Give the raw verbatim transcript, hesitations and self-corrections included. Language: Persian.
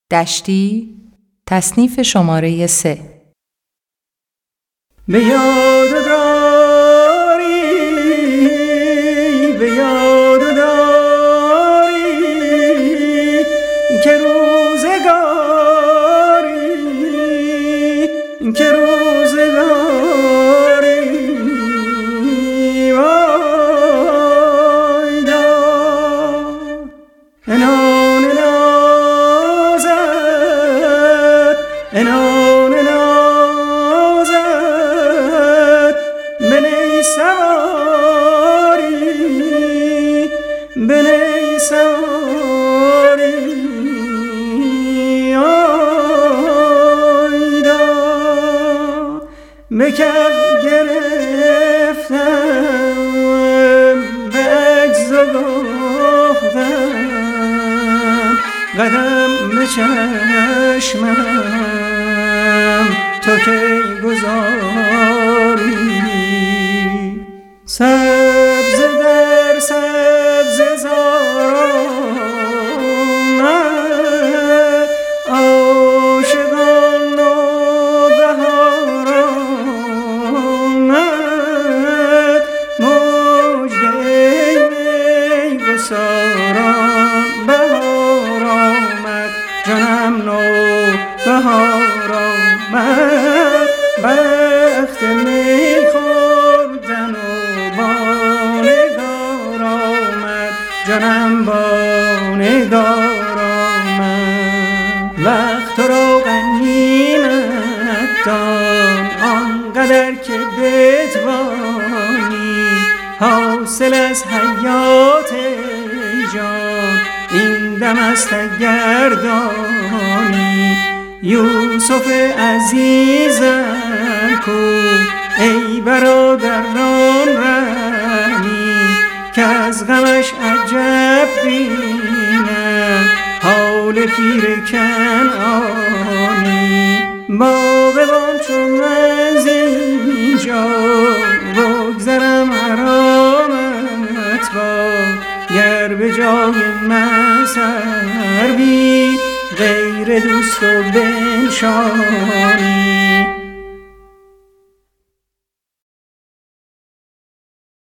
دشتی، تصنیف شماره سه. به یاد داری، به یاد داری که روزگاری، که روزگاری وای دار انان نازد، انان نازد بنی سواری، بنی سواری آی دار به کف گرفتم، به عجز گفتم قدم به چشمم تو کی گذاری. سبز در سبز زاران عاشقان و بهاران مژده میگساران. بهار آمد جانم نو، بهار آمد وقت می خوردن و بانگار آمد جانم، بانگار آمد. وقت را غنیمت دان آنقدر که بتوانی، حاصل از حیات جان این دم است اگر دانی. یوسف عزیزم کو ای برادران رحمی، که از غمش عجب بینم حال پیر کنعانی. باغبان چون از اینجا بگذرم حرامت باد، گر به جای من سر بی غیر دوست و بنشانی.